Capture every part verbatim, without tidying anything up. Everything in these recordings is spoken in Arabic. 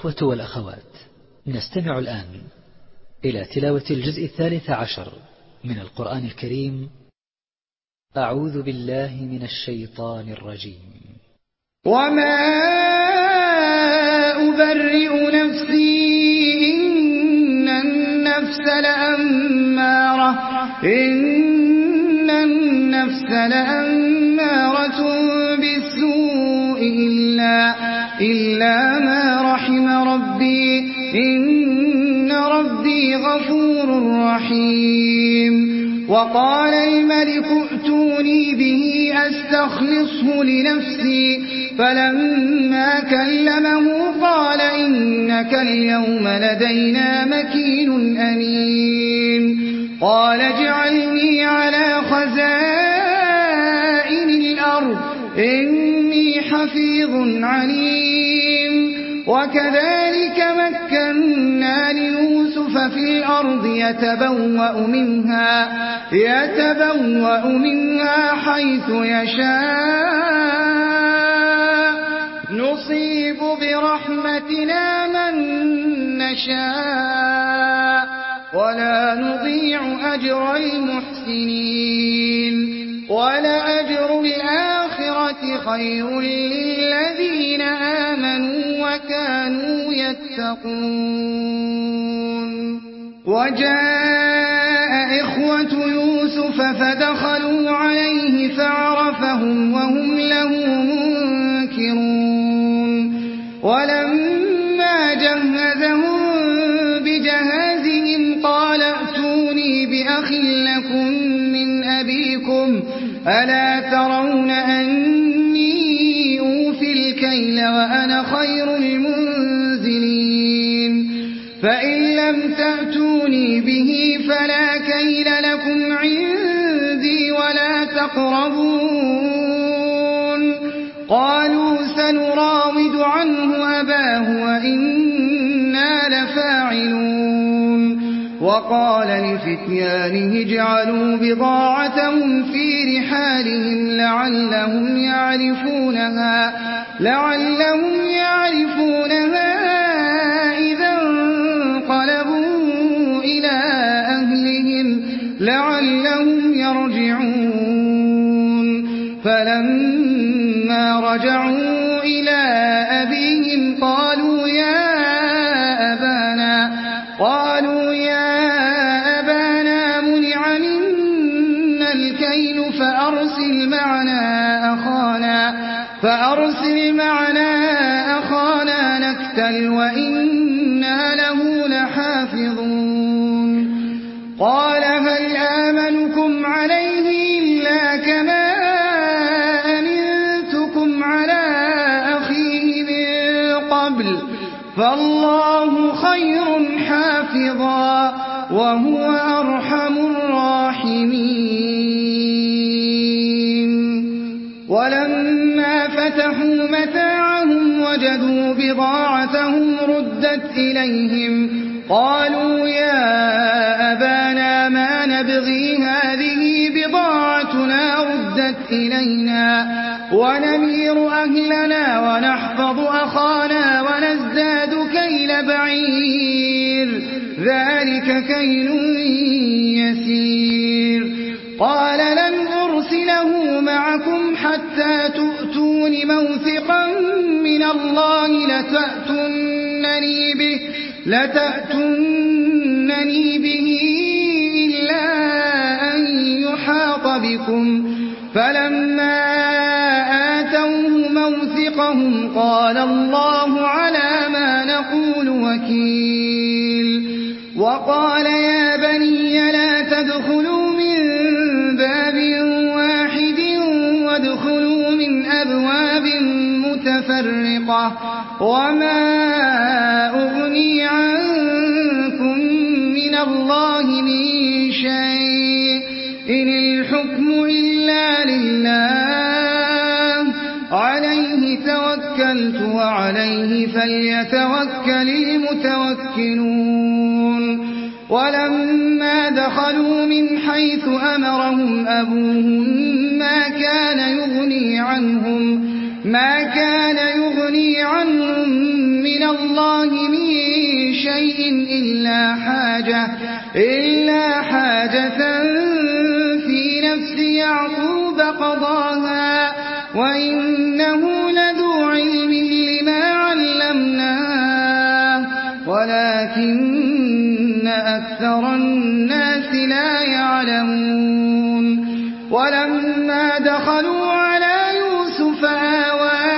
الإخوة والأخوات، نستمع الآن إلى تلاوة الجزء الثالث عشر من القرآن الكريم. أعوذ بالله من الشيطان الرجيم. وما أبرئ نفسي إن النفس لأمارة إن النفس لأمارة بالسوء إلا إلا ما رحم ربي إن ربي غفور رحيم. وقال الملك ائتوني به أستخلصه لنفسي فلما كلمه قال إنك اليوم لدينا مكين أمين. قال اجعلني على خزائن الأرض إني حفيظ عليم. وكذلك مكنا ليوسف في الأرض يتبوأ منها يتبوأ منها حيث يشاء نصيب برحمتنا من نشاء ولا نضيع أجر المحسنين. ولأجر الآخرة خير للذين آمنوا وكانوا يتقون. وجاء إخوة يوسف فدخلوا عليه فعرفهم وهم له منكرون. ولما جهزهم بجهازهم قال ائتوني بأخ لكم من أبيكم ألا ترون أني أوفي الكيل وأنا خير المنزلين. فإن لم تأتوني به فلا كيل لكم عندي ولا تقربون. قالوا سنراود عنه أباه وإنا لفاعلون. وقال لفتيانه اجعلوا بضاعتهم في رحالهم لعلهم يعرفونها لعلهم يعرفونها إذا انقلبوا إلى أهلهم لعلهم يرجعون. فلما رجعوا إلى أبيهم قالوا يا أبانا قالوا يا أبانا منع منا الكيل فأرسل معنا أخانا فأرسل معنا أخانا نكتل وإنا له لحافظون. قال هل آمنكم عليه إلا كما أمنتكم على أخيه من قبل فالله خير حافظا وهو أرحم الراحمين. ولما فتحوا متاعهم وجدوا بضاعتهم ردت إليهم قالوا يا أبانا ما نبغي هذه بضاعتنا ردت إلينا ونمير أهلنا ونحفظ أخانا ونزداد كيل بعير ذلك كيل يسير. قال لن أرسله معكم حتى تؤتون موثقا من الله لتأتونني به لتأتونني به إلا أن يحاط بكم. فلما آتوه موثقهم قال الله على ما نقول وكيل. وقال يا بني لا تدخلوا من باب واحد وادخلوا من أبواب متفرقة وما أغني عنكم من الله من شيء إن الحكم إلا لله عليه توكلت وعليه فليتوكل المتوكلون. ولما دخلوا من حيث أمرهم أبوهم ما كان يغني عنهم ما كان يغني عنهم من الله من شيء إلا حاجة, إلا حاجة في نفس يعقوب قضاها وإنه لذو علم لما علمناه ولكن أكثر الناس لا يعلمون. ولما دخلوا على يوسف آوى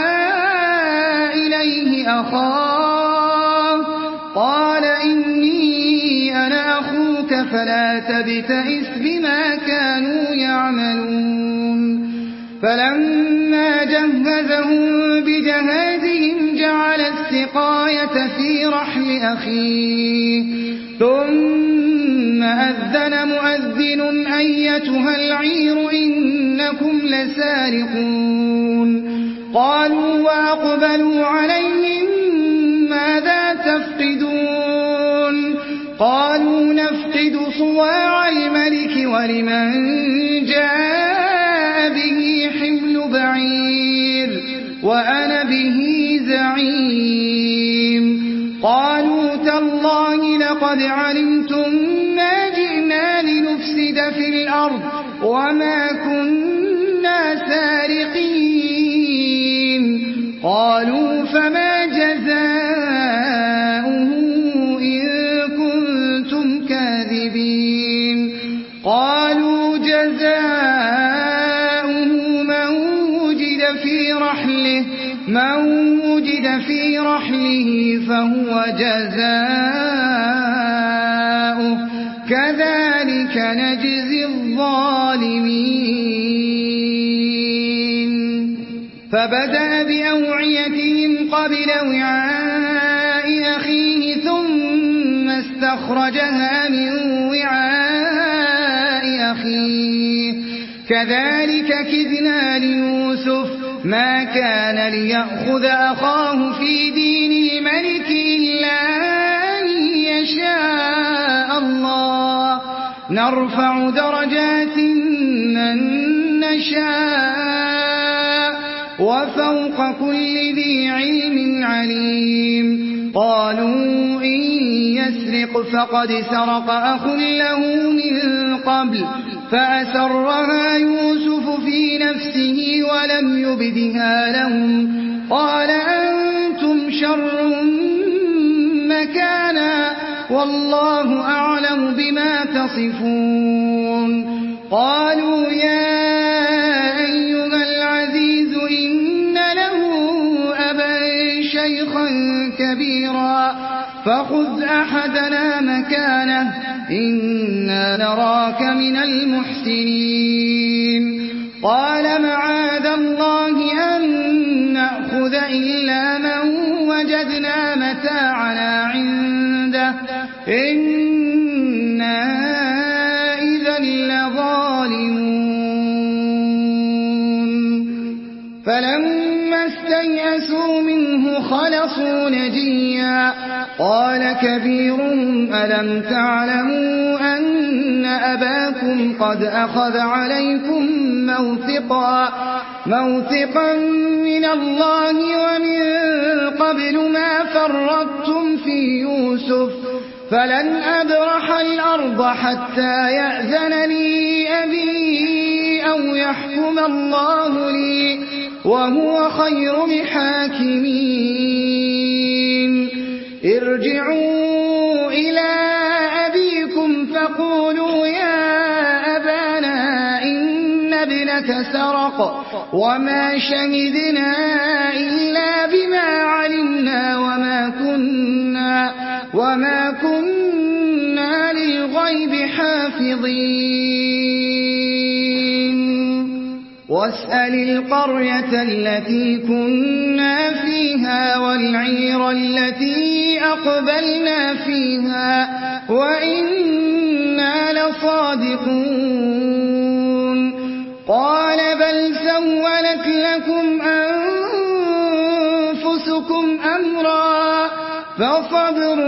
إليه أخاه قال إني أنا أخوك فلا تبتئس بما كانوا يعملون. فلما جهزهم بجهازهم جعل السقاية في رحل أخيه ثم أذن مؤذن أيتها العير إنكم لسارقون. قالوا وأقبلوا عليهم ماذا تفقدون؟ قالوا نفقد صواع الملك ولمن جاء به حمل بعير وأنا به زعيم. قالوا تالله لقد علمتم ما جئنا لنفسد في الأرض وما كنا سارقين. قالوا فما جزاؤه إن كنتم كاذبين؟ قالوا جزاؤه من وجد في رحله من وجد في رحله فهو جزاؤه كذلك نجزي الظالمين. فبدأ بأوعيتهم قبل وعاء أخيه ثم استخرجها من وعاء أخيه كذلك كدنا ليوسف ما كان ليأخذ أخاه في دين الملك إلا أن يشاء الله نرفع درجات من نشاء وفوق كل ذي علم عليم. قالوا إن يسرق فقد سرق أخ له من قبل فأسرها يوسف في نفسه ولم يبدها لهم قال أنتم شر مكانا والله أعلم بما تصفون. قالوا يا أيها العزيز إن له أبا شيخا كبيرا فخذ أحدنا مكانه إنا نراك من المحسنين. قال معاذ الله أن نأخذ إلا من وجدنا متاعنا عنده إنا إذا لظالمون. فلما استيئسوا منه خلصوا نجيا قال كبيرهم ألم تعلموا أن أباكم قد أخذ عليكم موثقا موثقا من الله ومن قبل ما فرطتم في يوسف فلن أبرح الأرض حتى يأذن لي أبي أو يحكم الله لي وهو خير الحاكمين. ارجعوا إلى أبيكم فقولوا يا أبانا إن ابنك سرق وما شهدنا إلا بما علمنا وما كنا وما كنا للغيب حافظين. واسأل القرية التي كنا فيها والعير التي أقبلنا فيها وإنا لصادقون. قال بل سولت لكم أنفسكم أمرا فصبر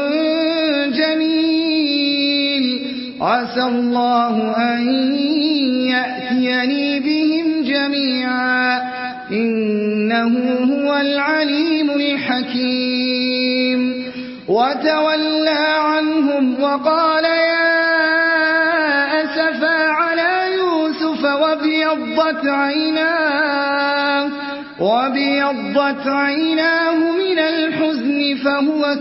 جميل عسى الله أن يأتيني بهم جميعا إن إنه هو العليم الحكيم وتولى عنهم وقال يا أسفا على يوسف وابيضت عيناه وابيضت عيناه من الحزن فهو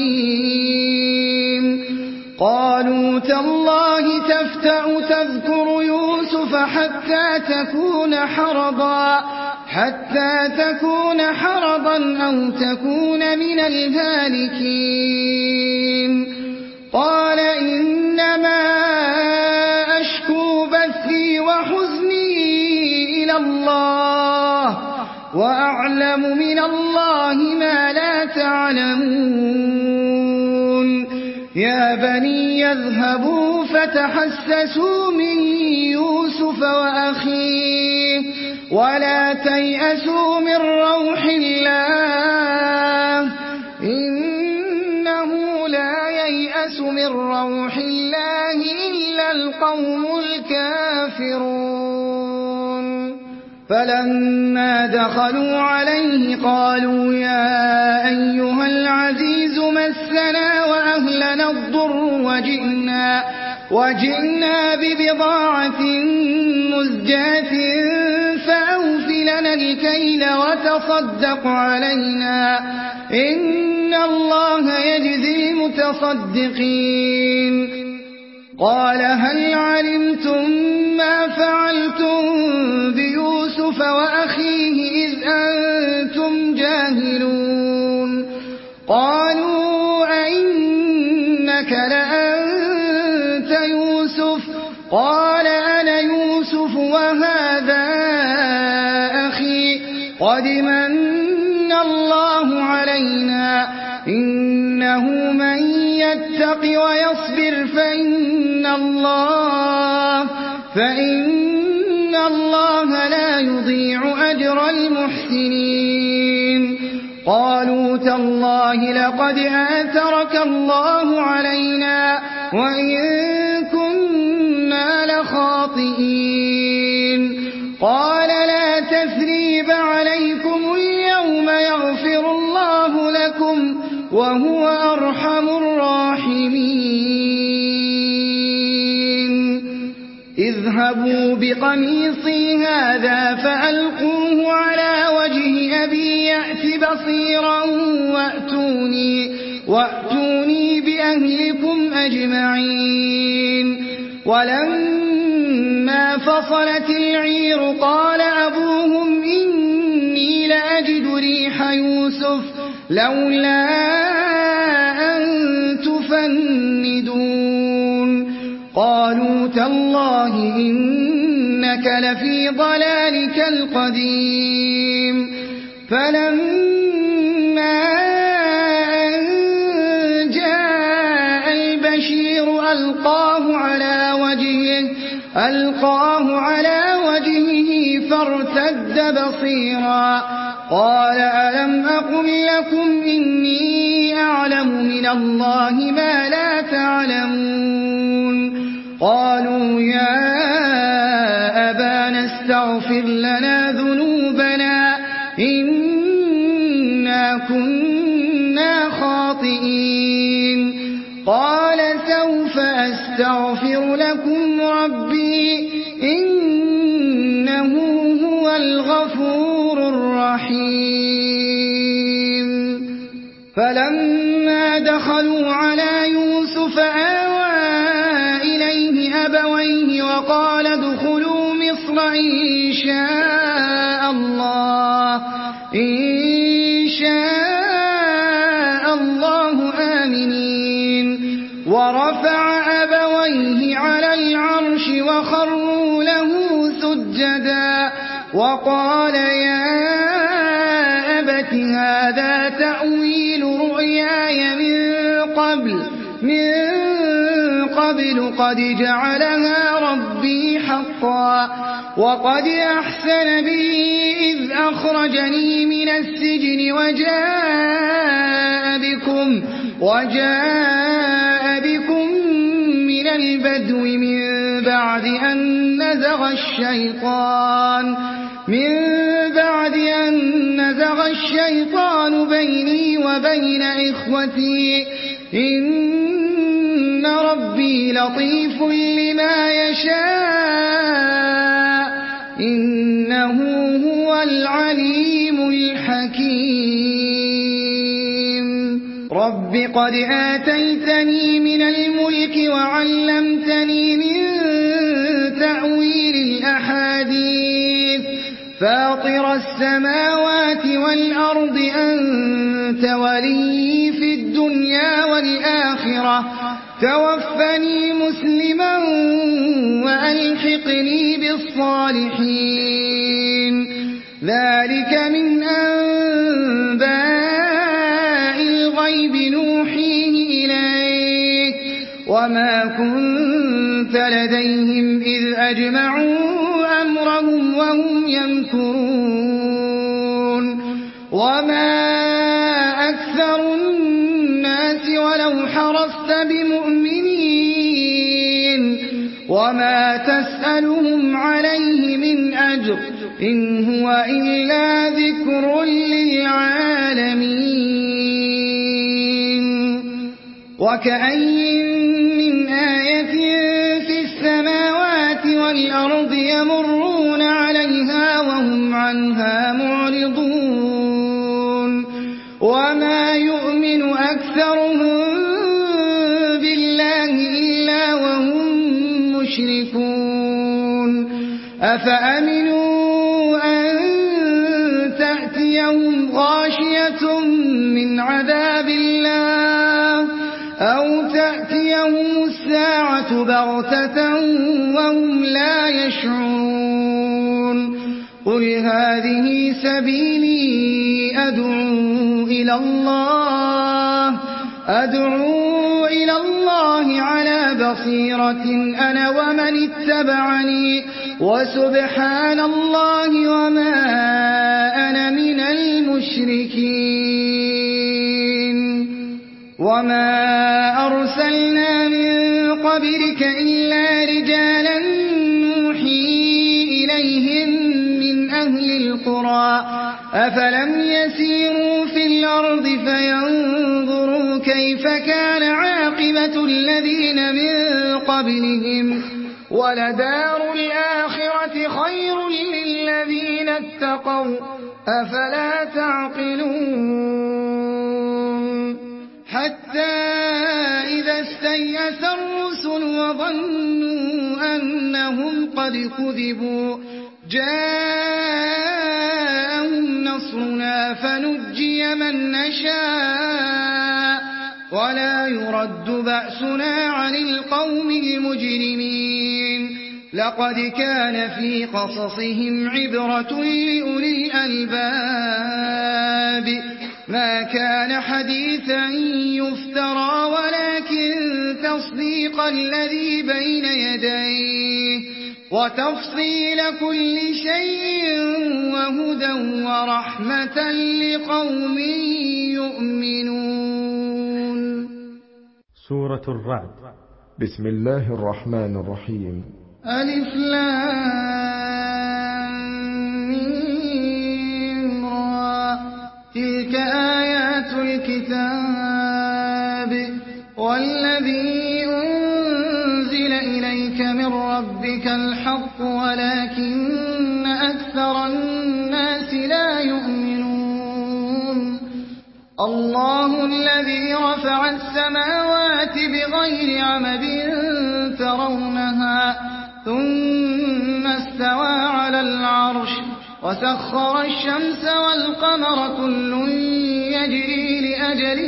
كظيم قالوا تالله تفتأ تذكر يوسف حتى تكون حرضا حتى تكون حرضا أو تكون من الهالكين قال إنما أشكو بثي وحزني إلى الله وأعلم من الله ما لا تعلمون يا بني يذهبوا فتحسسوا من يوسف وأخيه ولا تيأسوا من روح الله إنه لا ييأس من روح الله إلا القوم الكافرون فلما دخلوا عليه قالوا يا أيها العزيز مسنا وأهلنا الضر وجئنا, وجئنا ببضاعة مزجاة فأوف لنا الكيل وتصدق علينا إن الله يجزي المتصدقين قال هل علمتم ما فعلتم بيوسف وأخيه إذ أنتم جاهلون قالوا أئنك لأنت يوسف قال أنا يوسف وهذا أخي قد من الله علينا إنه من يتق ويصبر فإن الله فإن الله لا يضيع أجر المحسنين قالوا تالله لقد آثرك الله علينا وإن كنا لخاطئين قال لا تثريب عليكم اليوم يغفر الله لكم وهو أرحم الراحمين اذهبوا بقميصي هذا فألقوه على وجه أبي يأت بصيرا وأتوني, وأتوني بأهلكم أجمعين ولما فصلت العير قال أبوهم إني لأجد ريح يوسف لولا أن تفندون قالوا تالله إنك لفي ضلالك القديم فلما أن جاء البشير ألقاه على وجهه ألقاه على وجهه فارتد بصيرا قال ألم أقل لكم إني أعلم من الله ما لا تعلمون قالوا يا أبانا استغفر لنا ذنوبنا إنا كنا خاطئين قال سوف أستغفر لكم ربي إنه هو الغفور الرحيم فلما دخلوا على يوسف آوى إليه أبويه وقال ادخلوا مصر إن شاء الله إن شاء الله آمنين ورفع أبويه على العرش وخروا له سجدا وقال يا أبت هذا تأويل رؤياي من قبل من قبل قد جعلها ربي حقا وقد أحسن بي إذ أخرجني من السجن وجاء بكم وجاء بكم من البدو من بعد أن نزغ الشيطان من بعد أن أزغ الشيطان بيني وبين إخوتي إن ربي لطيف لما يشاء إنه هو العليم الحكيم رب قد آتيتني من الملك وعلمتني من تأويل الأحاديث فاطر السماوات والأرض أنت ولي في الدنيا والآخرة توفني مسلما وألحقني بالصالحين ذلك من أنباء الغيب نوحيه إليك وما كنت لديهم إذ أجمعوا أمرهم وهم يمكرون وما أكثر الناس ولو حرصت بمؤمنين وما تسألهم عليه من أجر إن هو إلا ذكر للعالمين وكأي من آية في السماوات والأرض يمرون عليها وهم عنها معرضون وما يؤمن أكثرهم بالله إلا وهم مشركون أفأمنوا أن تأتيهم غاشية من عذاب الله أو تأتيهم الساعة بغتة وهم لا يشعرون قل هذه سبيلي أدعو إلى الله أدعو إلى الله على بصيرة أنا ومن اتبعني وسبحان الله وما أنا من المشركين وما أرسلنا من قبلك إلا رجالا نوحي إليهم من أهل القرى أفلم يسيروا في الأرض فينظروا كيف كان عاقبة الذين من قبلهم ولدار الآخرة خير للذين اتقوا أفلا تعقلون حتى إذا استيأس الرسل وظنوا أنهم قد كذبوا جاءهم نصرنا فنجي من نشاء ولا يرد بأسنا عن القوم المجرمين لقد كان في قصصهم عبرة لأولي الألباب ما كان حديثا يفترى ولكن تصديق الذي بين يديه وتفصيل كل شيء وهدى ورحمة لقوم يؤمنون. سورة الرعد. بسم الله الرحمن الرحيم. ألف لام ميم را تلك آيات الكتاب والذي أنزل إليك من ربك الحق ولكن أكثر الناس لا يؤمنون. الله الذي رفع السماوات بغير عمد ترونها ثم استوى على العرش وسخر الشمس والقمر كل يجري لأجل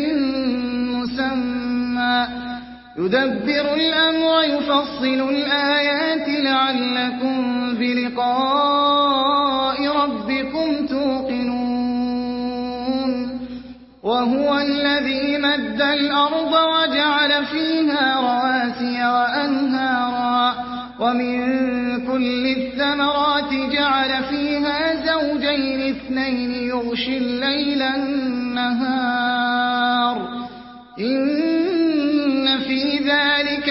مسمى يدبر الأمر يفصل الآيات لعلكم بلقاء ربكم توقنون. وهو الذي مد الأرض وجعل فيها رواسي وأنهارا ومن كل الثمرات جعل فيها زوجين اثنين يغشي الليل النهار إن في ذلك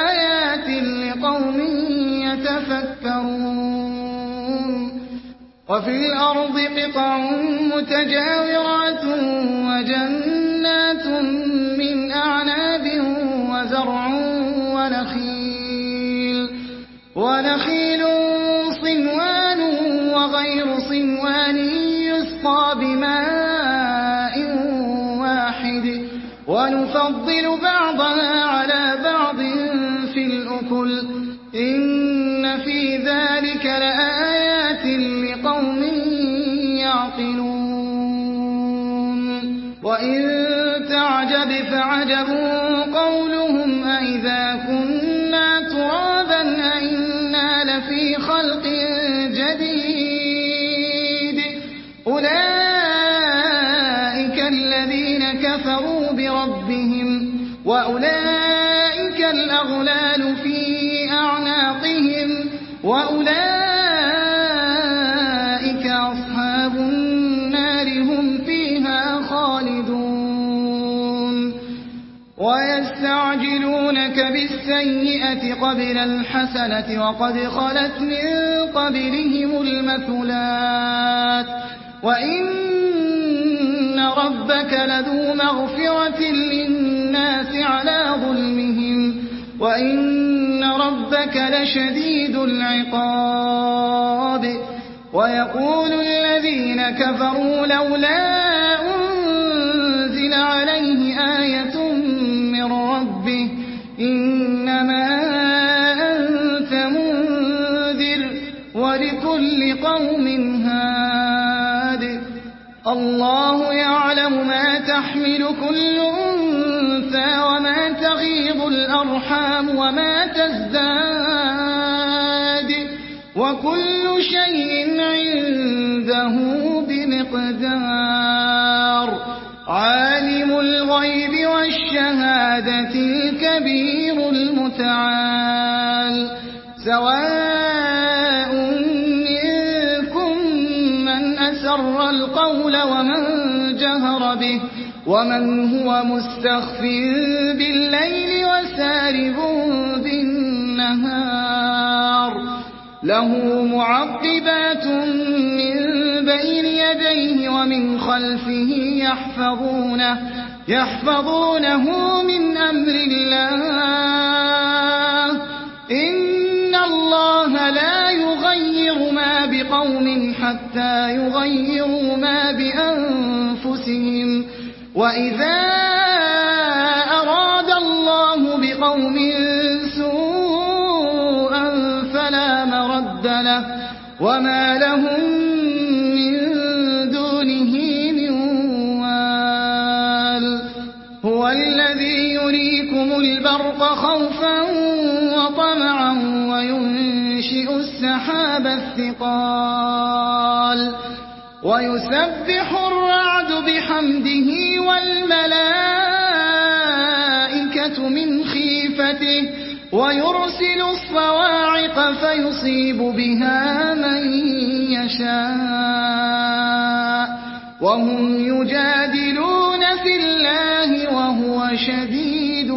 لآيات لقوم يتفكرون. وفي الأرض قطع متجاورات وجنات من أعناب وزرع ونخيل ونخيل صنوان وغير صنوان يسقى بماء واحد ونفضل بعضها على بعض في الأكل إن في ذلك لآيات لقوم يعقلون وإن تعجب فعجب قولهم أئذا كنا ترابا أئنا لفي خلق جديد أولئك الذين كفروا بربهم وأولئك الأغلال في أعناقهم وأولئك أصحاب النار هم فيها خالدون ويستعجلونك بالسيئة قبل الحسنة وقد خلت من قبلهم المثلات وإن ربك لذو مغفرة للناس على ظلمهم وإن ربك لشديد العقاب ويقول الذين كفروا لولا أنزل عليه آية من ربه إنما أنت منذر ولكل قوم هاد الله يعلم ما تحمل كل أنثى وما تغيض الأرحام وما تزداد وكل شيء عنده بمقدار عالم الغيب والشهادة الكبير المتعال سواء منكم من أسر القول ومن جهر به ومن هو مستخف بالليل وسارب بالنهار له معقبات من بين يديه ومن خلفه يحفظونه يحفظونه من أمر الله إن الله لا يغير ما بقوم حتى يغيروا ما بأنفسهم وإذا أراد الله بقوم سوءا فلا مرد له وما لهم من دونه من وال هو الذي يريكم البرق خوفا وطمعا وينشئ السحاب الثقال ويسبح الرعد بحمده والملائكة من خيفته ويرسل الصواعق فيصيب بها من يشاء وهم يجادلون في الله وهو شديد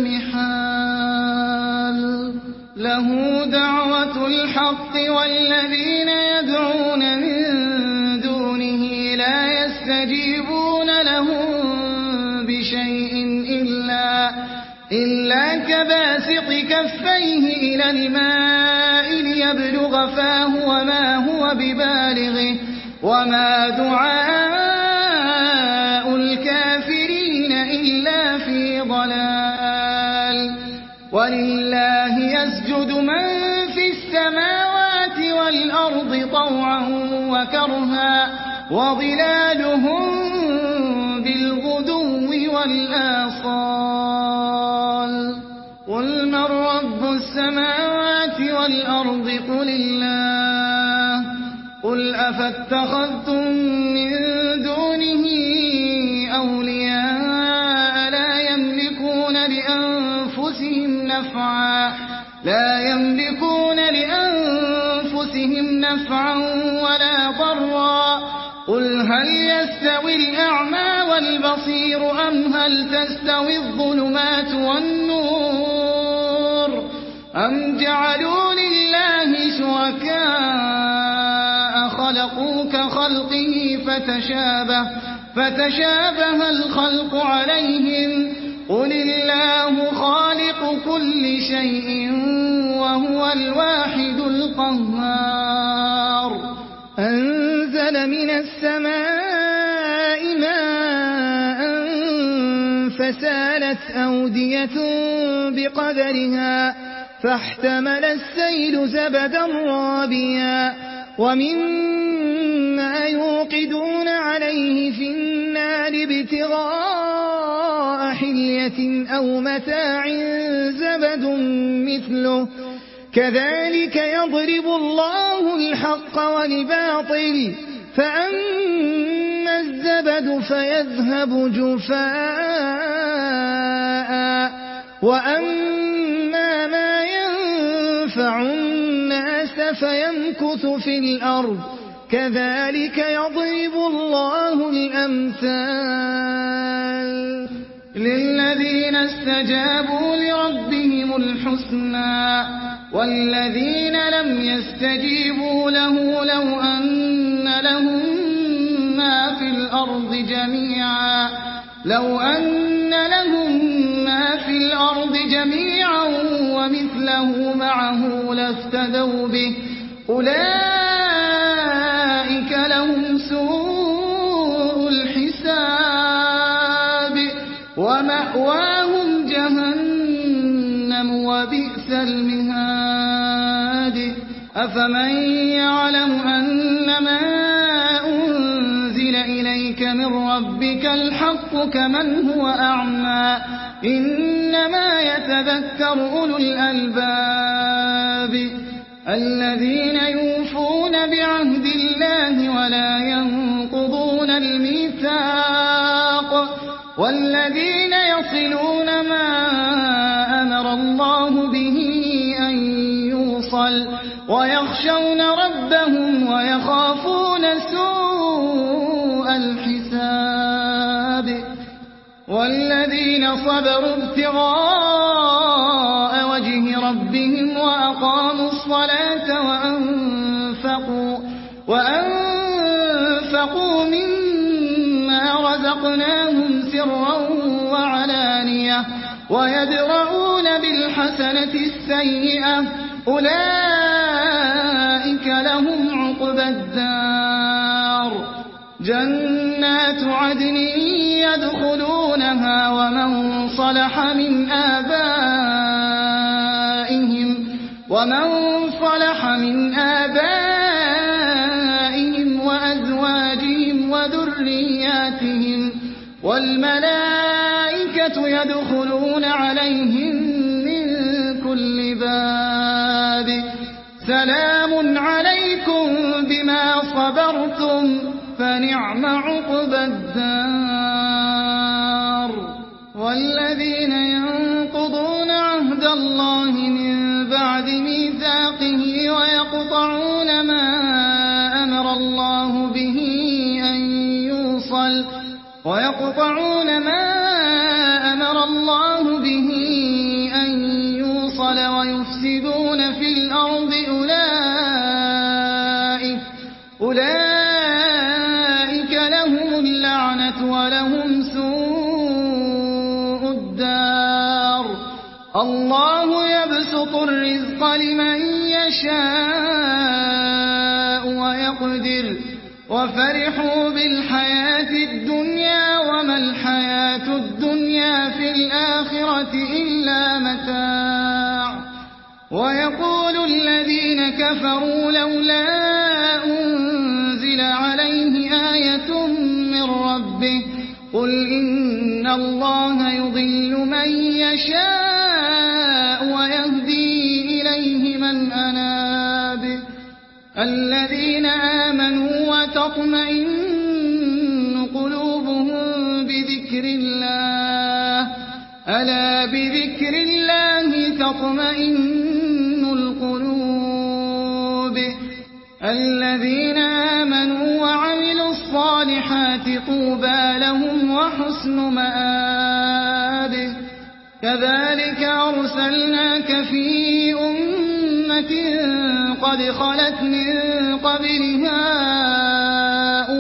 المحال له دعوة الحق والذين يدعون من دونه لا يستجيبون لهم بشيء إلا, إلا كباسط كفيه إلى الماء ليبلغ فاه وما هو ببالغه وما دعاء الكافرين إلا في ضلال ولله يسجد من في السماوات والأرض طوعا وكرها وظلالهم بالغدو والآصال قل من رب السماوات والأرض قل الله قل أفاتخذتم من دونه أولياء لا يملكون لأنفسهم نفعا لا يملكون لأنفسهم نفعا ولا ضرا قل هل يستوي الأعمى والبصير أم هل تستوي الظلمات والنور أم جعلوا لله شركاء خلقوا خلقه فتشابه, فتشابه الخلق عليهم. قل الله خالق كل شيء وهو الواحد القهار. أنزل من السماء ماء فسالت أودية بقدرها فاحتمل السيل زبدا رابيا ومما يوقدون عليه في النار ابتغاء حلية أو متاع زبد مثله كذلك يضرب الله الحق والباطل فأما الزبد فيذهب جفاء وأما ما ينفع الناس فيمكث في الأرض كذلك يضرب الله الأمثال. للذين استجابوا لربهم الحسنى والذين لم يستجيبوا له لو أن لهم ما في الأرض جميعا لو أن لهم ما في الأرض جميعا ومثله معه لافتدوا به أولئك لهم سوء الحساب ومأواهم جهنم وبئس المهاد. أفمن يعلم أنما أنزل إليك من ربك الحق كمن هو أعمى إنما يتذكر أولو الألباب الذين يوفون بعهد الله ولا ينقضون الميثاق والذين يصلون ما أمر الله به أن يوصل ويخشون ربهم ويخافون سوء الحساب. والذين صبروا ابتغاء وجه ربهم وأقاموا الصلاة وأنفقوا, وأنفقوا مما رزقناهم سرا وعلانية ويدرؤون بالحسنة السيئة أولئك لهم عقبى الدار جنات عدن يدخلونها ومن صلح من آبائهم ومن صلح من آبائهم وأزواجهم وذرياتهم والملائكة يدخلون عليهم من كل باب سلام عليكم بما صبرتم فنعم عقبى الدار. والذين ينقضون عهد الله من بعد ميثاقه ويقطعون ما أمر الله به أن يوصل ويقطعون ما أمر الله به أن يوصل ويفسدون في الأرض أولئك أولئك لهم اللعنة ولهم سوء الدار. الله يبسط الرزق لمن يشاء ويقدر وفرحوا بالحياة الدنيا وما الحياة الدنيا في الآخرة إلا متاع. ويقول الذين كفروا لولا أنزل عليه آية من ربه قل إن الله يضل من يشاء ويهدي إليه من أناب. الذين آمنوا وتطمئن قلوبهم بذكر الله ألا بذكر الله تطمئن القلوب. الذين آمنوا وعملوا الصالحات طوبى لهم وحسن مآب. كذلك أرسلناك في أمة قد خلت من قبلها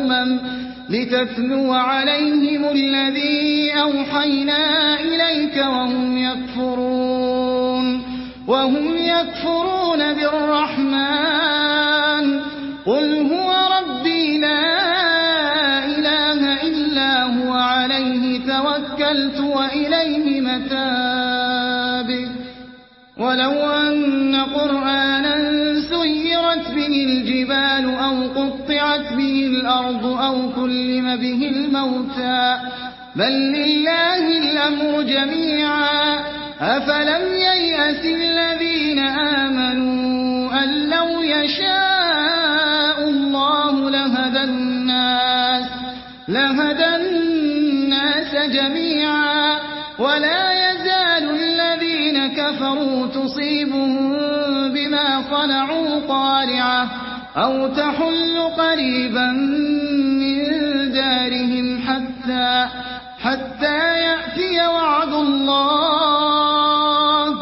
لتتلو عليهم الذي أوحينا إليك وهم يكفرون وهم يكفرون بالرحمن قل هو ربي لا إله إلا هو عليه توكلت وإليه متابي ولو أن قرآنا سيرت به الجبال أو قطعت به الأرض أو كلم به الموتى بل لله الأمر جميعا أفلم ييأس الذين آمنوا أن لو يشاء الله لهدى الناس لهدى الناس جميعا ولا يزال الذين كفروا تصيبهم بما صنعوا قارعة أو تحل قريبا من دارهم حتى حتى يأتي وعد الله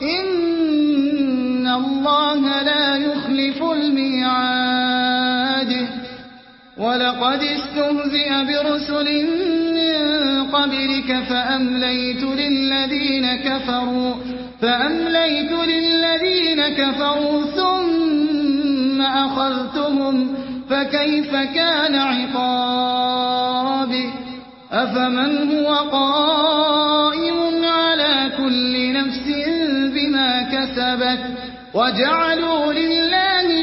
إن الله لا يخلف الميعاد ولقد استهزئ برسل من قبلك فأمليت للذين كفروا فأمليت للذين كفروا ثم أخذتهم فكيف كان عقابي أفمن هو قائم على كل نفس بما كسبت وجعلوا لله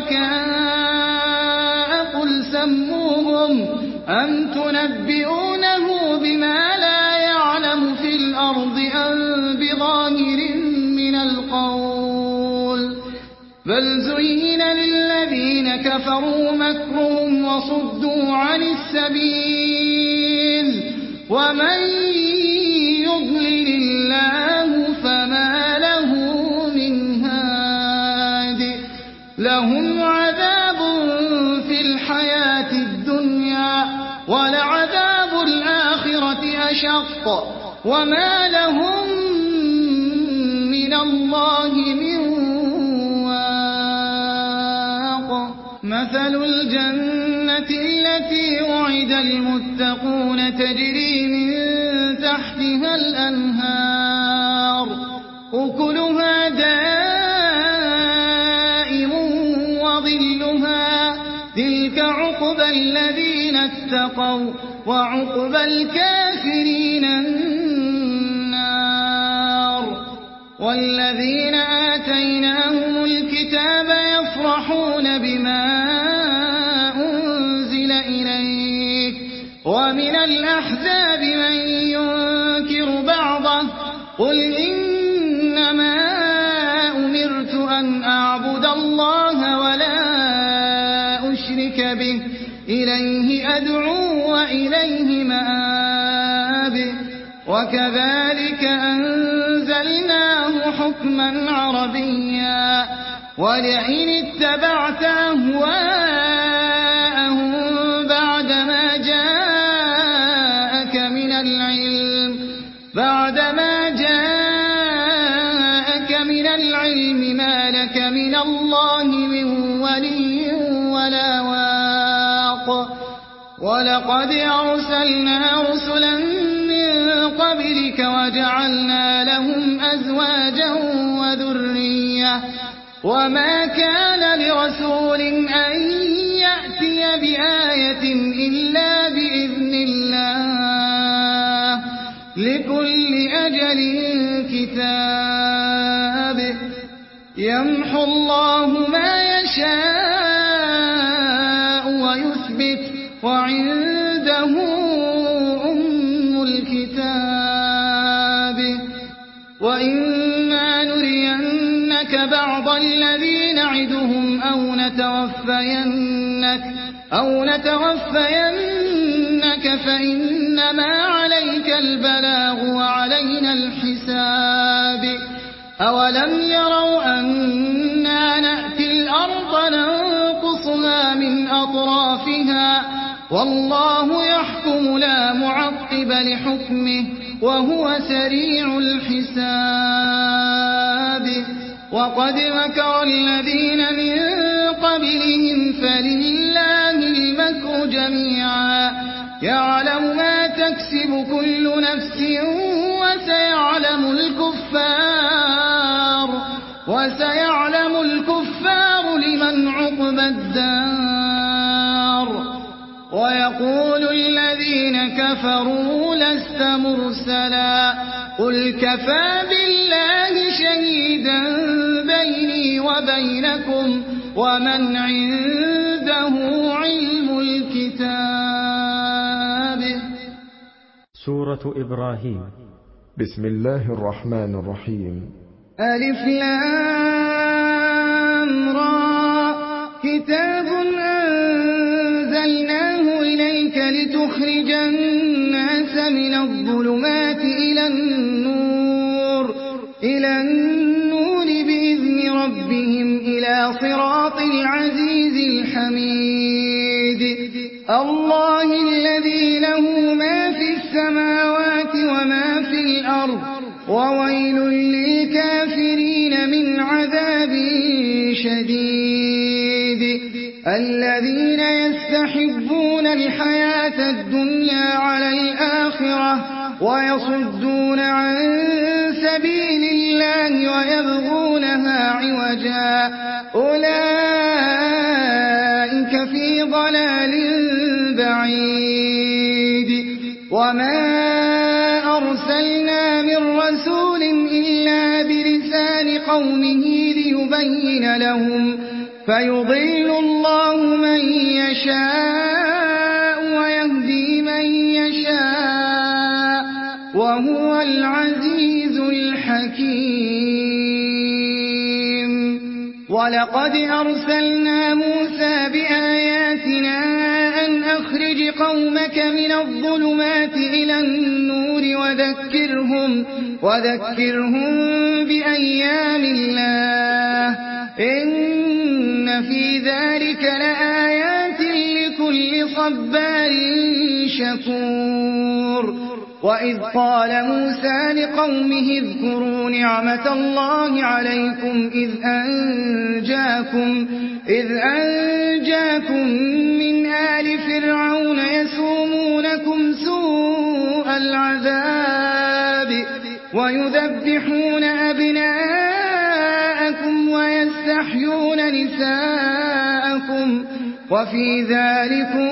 شركاء قل سموهم أم تنبئونه بما لا يعلم في الأرض أم بظاهر من القول بل زين للذين كفروا مكرهم وصدوا عن السبيل ومن يضلل الله فما له من هاد لهم عذاب في الحياة الدنيا ولعذاب الآخرة أشق وما لهم من الله من واق مثل الجنة التي وعد المتقون تجري من تحتها الأنهار أكلها دائم وظلها تلك عقبى الذين اتقوا وعقبى الكافرين النار والذين آتيناهم الكتاب يفرحون بما أنزل إليك ومن الأحزاب من ينكر بعضه قل إنما أمرت أن أعبد الله ولا أشرك به إليه أدعو وإليه مآب وكذلك أنزلناه حكما عربيا ولئن اتبعت أهواءهم بعدما جاءك من العلم بعدما جاءك من العلم ما لك من الله من ولي ولا واق ولقد أرسلنا رسلا من قبلك وجعلنا لهم أزواجا وذرية وما كان لرسول أن يأتي بآية إلا بإذن الله لكل أجل كتاب يمحو الله ما يشاء ويثبت وعنده أم الكتاب وإما نرينك بعض الذي نعدهم أو نتوفينك أو نتوفينك فإنما عليك البلاغ وعلينا الحساب أولم يروا أنا نأتي الأرض ننقصها من أطرافها والله يحكم لا معقب لحكمه وهو سريع الحساب وقد مكر الذين من قبلهم فلله المكر جميعا يعلم ما تكسب كل نفس وسيعلم الكفار وسيعلم الكفار لمن عقبى الدار ويقول الذين كفروا لست مرسلا قل كفى بالله شهيدا بيني وبينكم ومن عنده علم الكتاب. سورة إبراهيم. بسم الله الرحمن الرحيم. ألف لام را كتاب أنزلناه إليك لتخرج الناس من الظلمات إلى النور إلى النور بإذن ربهم إلى صراط العزيز الحميد الله الذي له ما في السماوات وما في الأرض وويل للكافرين من عذاب شديد الذين يستحبون الحياة الدنيا على الآخرة ويصدون عن سبيل الله ويبغونها عوجا أولئك في ضلال بعيد وما أرسلنا من رسول إلا بلسان قومه ليبين لهم فيضل الله من يشاء ويهدي من يشاء وهو العزيز الحكيم. ولقد أرسلنا موسى بآياتنا أن أخرج قومك من الظلمات إلى النور وذكرهم, وذكرهم بأيام الله إن في ذلك لآيات لكل صبار شكور. وإذ قال موسى لقومه اذكروا نعمة الله عليكم إذ أنجاكم, إذ أنجاكم من آل فرعون يسومونكم سوء العذاب ويذبحون أبناءكم ويستحيون نساءكم وفي ذلكم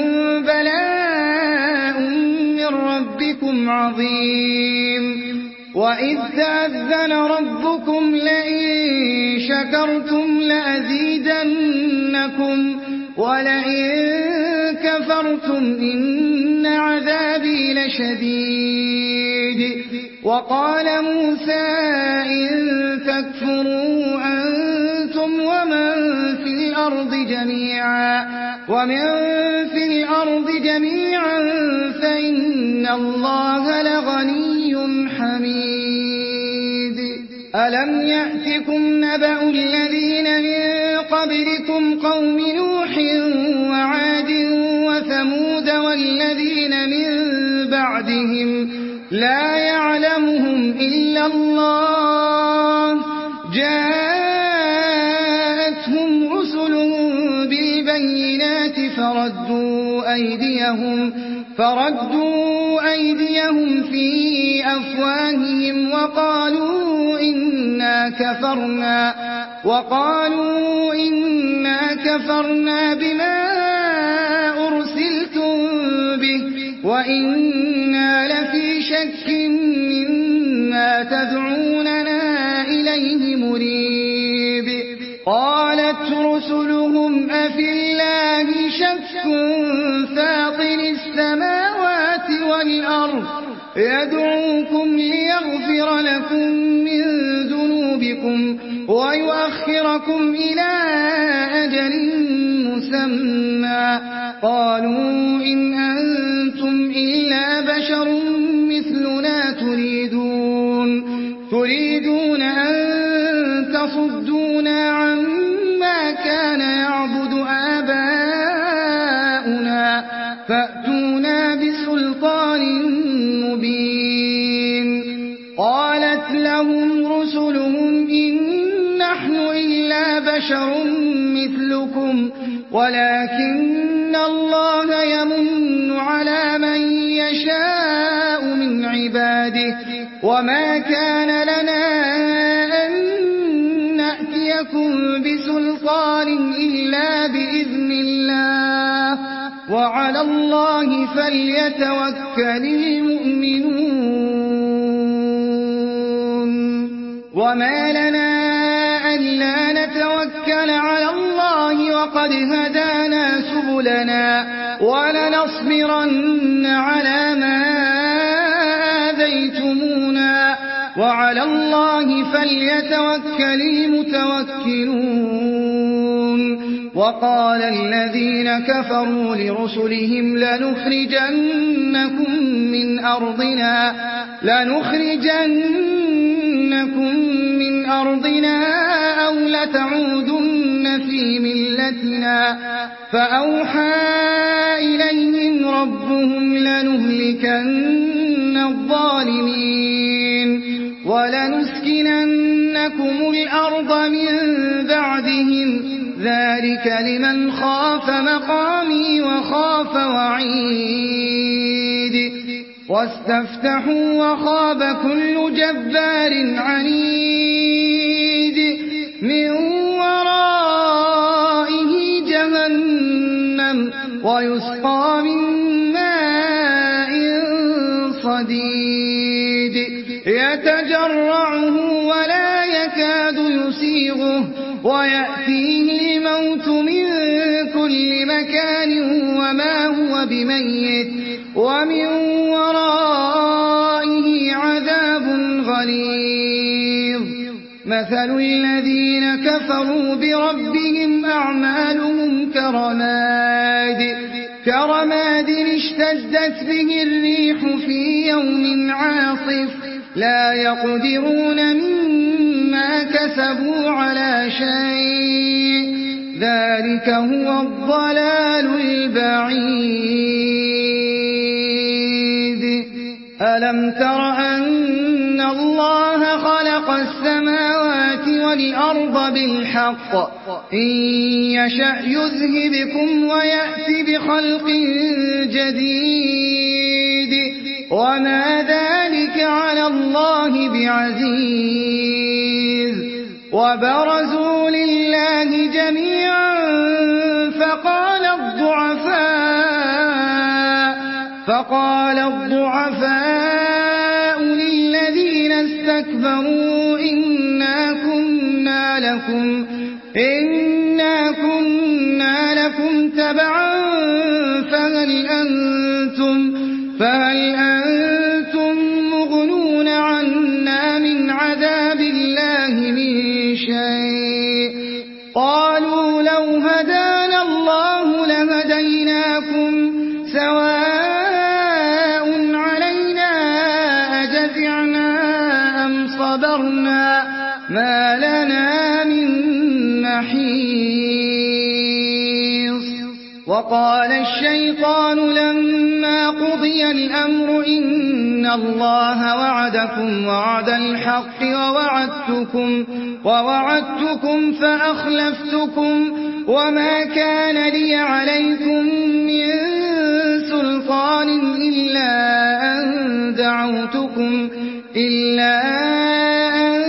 بلاء من ربكم عظيم. وإذ تأذن ربكم لئن شكرتم لأزيدنكم ولئن كفرتم إن عذابي لشديد. وقال موسى إن تكفروا أنتم ومن في الأرض جميعا ومن في الأرض جميعا فإن الله لغني حميد. ألم يأتكم نبأ الذين من قبلكم قوم نوح وعاد وثمود والذين من بعدهم لا يعلمهم إلا الله جاءتهم رسلهم بالبينات فردوا أيديهم, فردوا أيديهم في أفواههم وقالوا إنا كفرنا, وقالوا إنا كفرنا بما أرسلتم به وإنا لفي شك مما تدعوننا إليه مريب. قالت رسلهم أفي الله شك فاطر السماوات والأرض يدعوكم ليغفر لكم من ذنوبكم ويؤخركم إلى أجل مسمى. قالوا إن أنتم إلا بشر مثلنا تريدون, تريدون أن تصدونا عما كان يعبد آباؤنا فأتونا بسلطان مبين. قالت لهم رسلهم إن نحن إلا بشر مثلكم ولكن أن الله يمن على من يشاء من عباده وما كان لنا أن نأتيكم بسلطان إلا بإذن الله وعلى الله فليتوكل المؤمنون وما لنا ألا نتوكل على الله وقد هدانا سبلنا ولنصبرن على ما آذيتمونا وعلى الله فليتوكل المتوكلون وقال الذين كفروا لرسلهم لنخرجنكم من أرضنا لنخرجنكم من أرضنا أو لتعودن في ملتنا فأوحى إليهم ربهم لنهلكن الظالمين ولنسكننكم الأرض من بعدهم ذلك لمن خاف مقامي وخاف وعيد واستفتحوا وخاب كل جبار عنيد من ورائه جهنم ويسقى من ماء صديد يتجرعه ولا يكاد يسيغه ويأتيه الموت من كل مكان وما هو بميت ومن ورائه عذاب غليظ مثل الذين كفروا بربهم أعمالهم كرماد كرماد اشتدت به الريح في يوم عاصف لا يقدرون مما كسبوا على شيء ذلك هو الضلال البعيد ألم تر أن الله خلق السماوات والأرض بالحق إن يشأ يذهبكم ويأتي بخلق جديد وما ذلك على الله بعزيز وبرزوا لله جميعا فقال الضعفاء فقال الضعفاء للذين استكبروا إنا كنا لكم إنا كنا لكم تبعا فهل أنتم فهل أنتم مغنون عنا من عذاب الله من شيء قالوا لو هدانا الله لهديناكم سواء علينا أجزعنا أم صبرنا ما لنا من محيص وقال الشيطان لما قضي الأمر إن الله وعدكم وعد الحق ووعدتكم, ووعدتكم فأخلفتكم وما كان لي عليكم من سلطان إلا أن دعوتكم إلا أن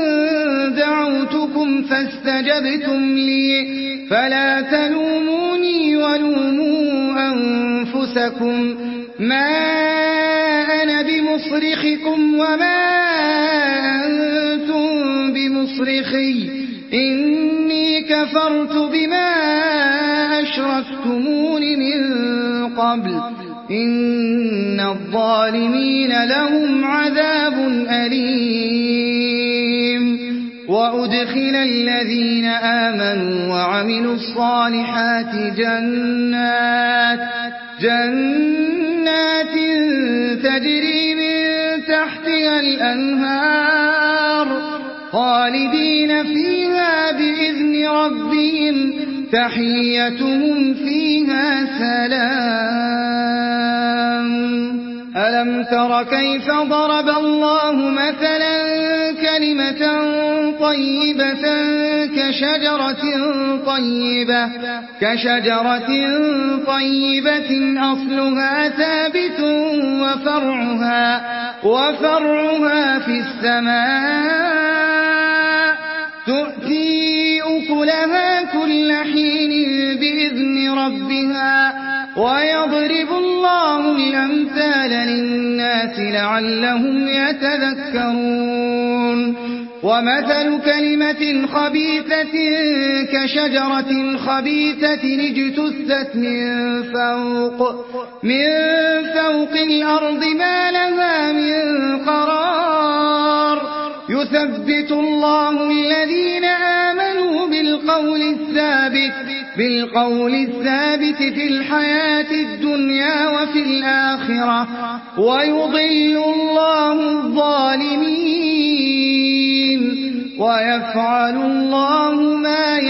دعوتكم فاستجبتم لي فلا تلوموني ولوموا أنفسكم ما أنا بمصرخكم وما أنتم بمصرخي إني كفرت بما أشركتمون من قبل إن الظالمين لهم عذاب أليم وأدخل الذين آمنوا وعملوا الصالحات جنات جنات تجري من تحتها الأنهار خالدين فيها بإذن ربهم تحيتهم فيها سلام ألم تر كيف ضرب الله مثلا كلمة طيبة كشجرة طيبة كشجرة طيبة أصلها ثابت وفرعها وفرعها في السماء تؤتي أكلها كل حين بإذن ربها ويضرب الله الأمثال للناس لعلهم يتذكرون ومثل كلمة خبيثة كشجرة خبيثة اجتثت من فوق من فوق الأرض ما لها من قرار يثبت الله الذين آمنوا بالقول الثابت بالقول الثابت في الحياة الدنيا وفي الآخرة ويضل الله الظالمين ويفعل الله ما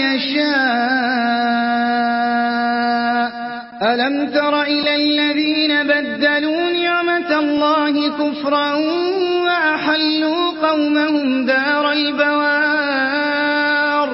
يشاء ألم تر إلى الذين بدلوا نعمة الله كفرا وأحلوا قومهم دار البوار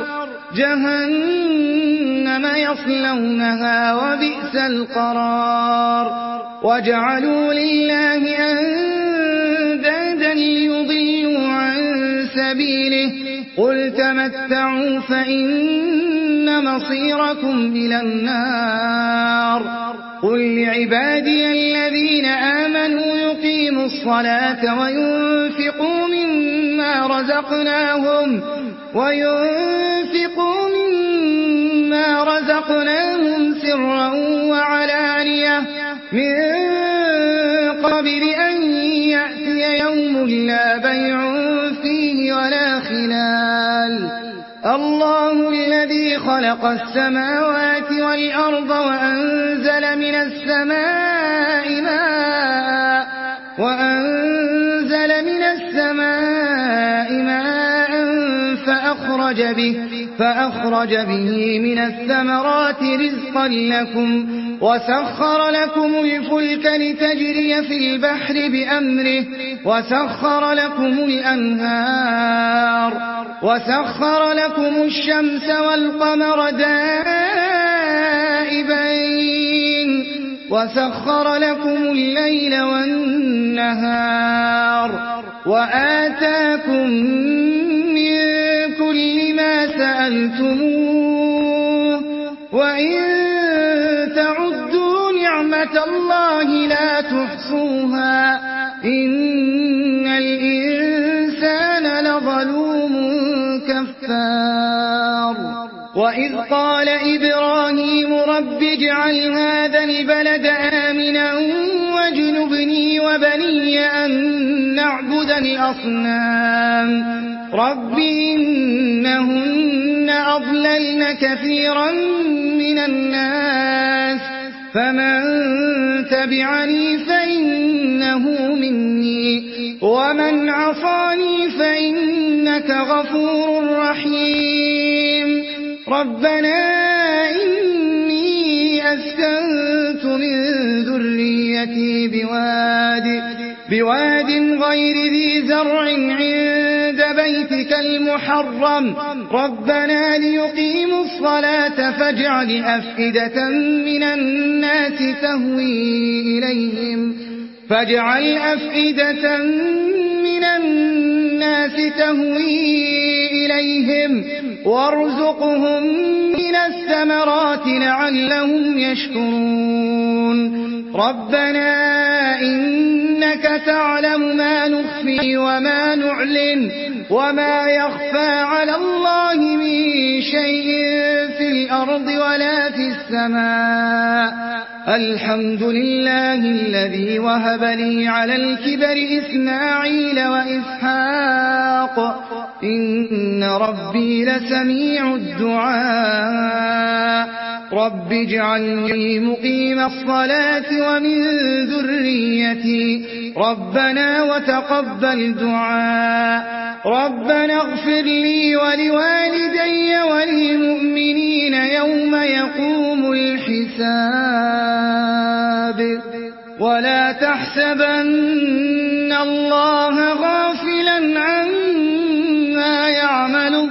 جهنم يصلونها وبئس القرار وجعلوا لله أندادا ليضلوا عن سبيله قل تمتعوا فإن مصيركم إلى النار قل لعبادي الذين آمنوا يقيموا الصلاة وينفقوا مما رزقناهم وينفقوا مما رزقناهم سرا وعلانية من قبل أن يأتي يوم لا بيع فيه ولا خلال الله الذي خلق السماوات والأرض وأنزل من السماء ماء وأنزل من السماء ماء فأخرج به فأخرج به من الثمرات رزقا لكم وسخر لكم الفلك لتجري في البحر بأمره وسخر لكم الأنهار وسخر لكم الشمس والقمر دائبين وسخر لكم الليل والنهار وآتاكم من كل ما سألتموه وإن تعدوا نعمة الله لا تحصوها إن الإنسان لظلوم كفار وإذ قال إبراهيم رب اجعل هذا البلد آمنا واجنبني وبني أن نعبد الأصنام رب إنهن أضللن كثيرا من الناس فمن تبعني فإنه مني ومن عصاني فإنك غفور رحيم ربنا إني أسكنت من ذريتي بواد بواد غير ذي زرع عند بيتك المحرم ربنا ليقيموا الصلاة فاجعل أفئدة من الناس تهوي إليهم فاجعل أفئدة من الناس تهوي إليهم وارزقهم من الثمرات لعلهم يشكرون ربنا إنك تعلم ما نخفي وما نعلن وما يخفى على الله من شيء في الأرض ولا في السماء الحمد لله الذي وهب لي على الكبر إسماعيل وإسحاق إن ربي لسميع الدعاء رب اجعلني مقيم الصلاة ومن ذريتي ربنا وتقبل دعاء ربنا اغفر لي ولوالدي وللمؤمنين يوم يقوم الحساب ولا تحسبن الله غافلا عما يعمل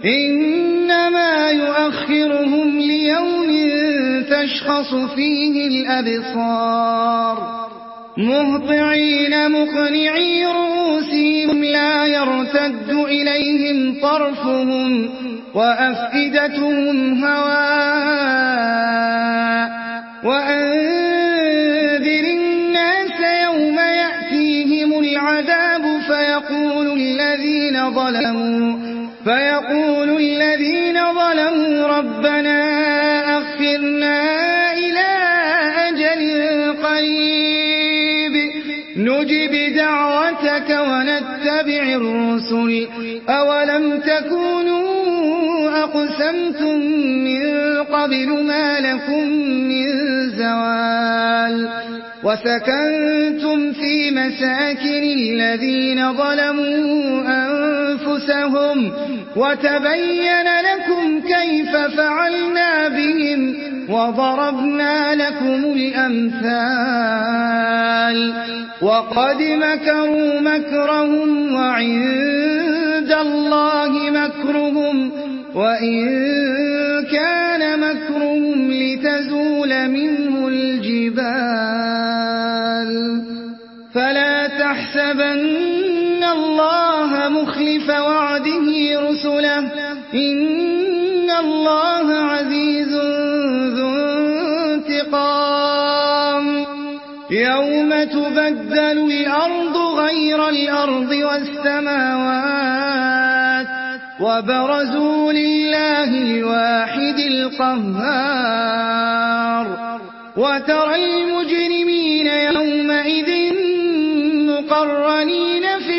إنما يؤخرهم ليوم تشخص فيه الأبصار مهطعين مقنعي رؤوسهم لا يرتد إليهم طرفهم وأفئدتهم هواء وأنذر الناس يوم يأتيهم العذاب فيقول الذين ظلموا فيقول الذين ظلموا ربنا أخرنا إلى أجل قريب نجب دعوتك ونتبع الرسل أولم تكونوا أقسمتم من قبل ما لكم من زوال وسكنتم في مساكن الذين ظلموا أنفسهم وتبين لكم كيف فعلنا بهم وضربنا لكم الأمثال وقد مكروا مكرهم وعند الله مكرهم وإن كان مكرهم لتزول منه الجبال فلا تحسبن الله مخلف وعده رسله إن الله عزيز ذو انتقام يوم تبدل الأرض غير الأرض والسماوات وبرزوا لله الواحد القهار وترى المجرمين يومئذ مقرنين في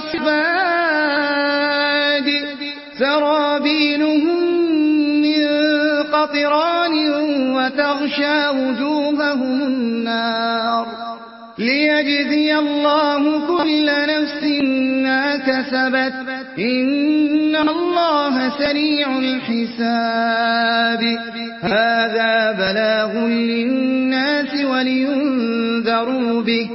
الأصفاد سرابيلهم من قطران وتغشى وجوههم النار ليجزي الله كل نفس ما كسبت إن الله سريع الحساب هذا بلاغ للناس ولينذروا به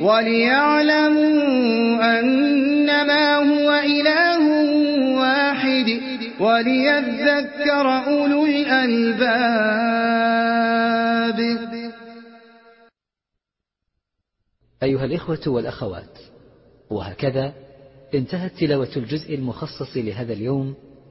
وليعلموا أنما هو إله واحد وليذكر أولو الألباب. أيها الإخوة والأخوات، وهكذا انتهت تلاوة الجزء المخصص لهذا اليوم